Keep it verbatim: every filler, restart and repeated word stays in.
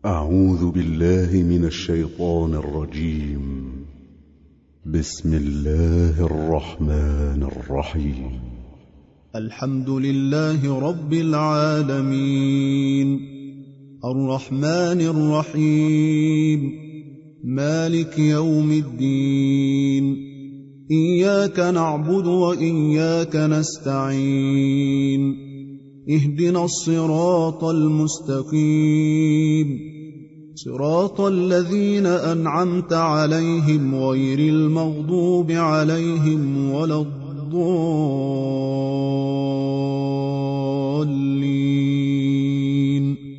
أعوذ بالله من الشيطان الرجيم. بسم الله الرحمن الرحيم. الحمد لله رب العالمين، الرحمن الرحيم، مالك يوم الدين، إياك نعبد وإياك نستعين، اهدنا الصراط المستقيم، صراط الذين أنعمت عليهم غير المغضوب عليهم ولا الضالين.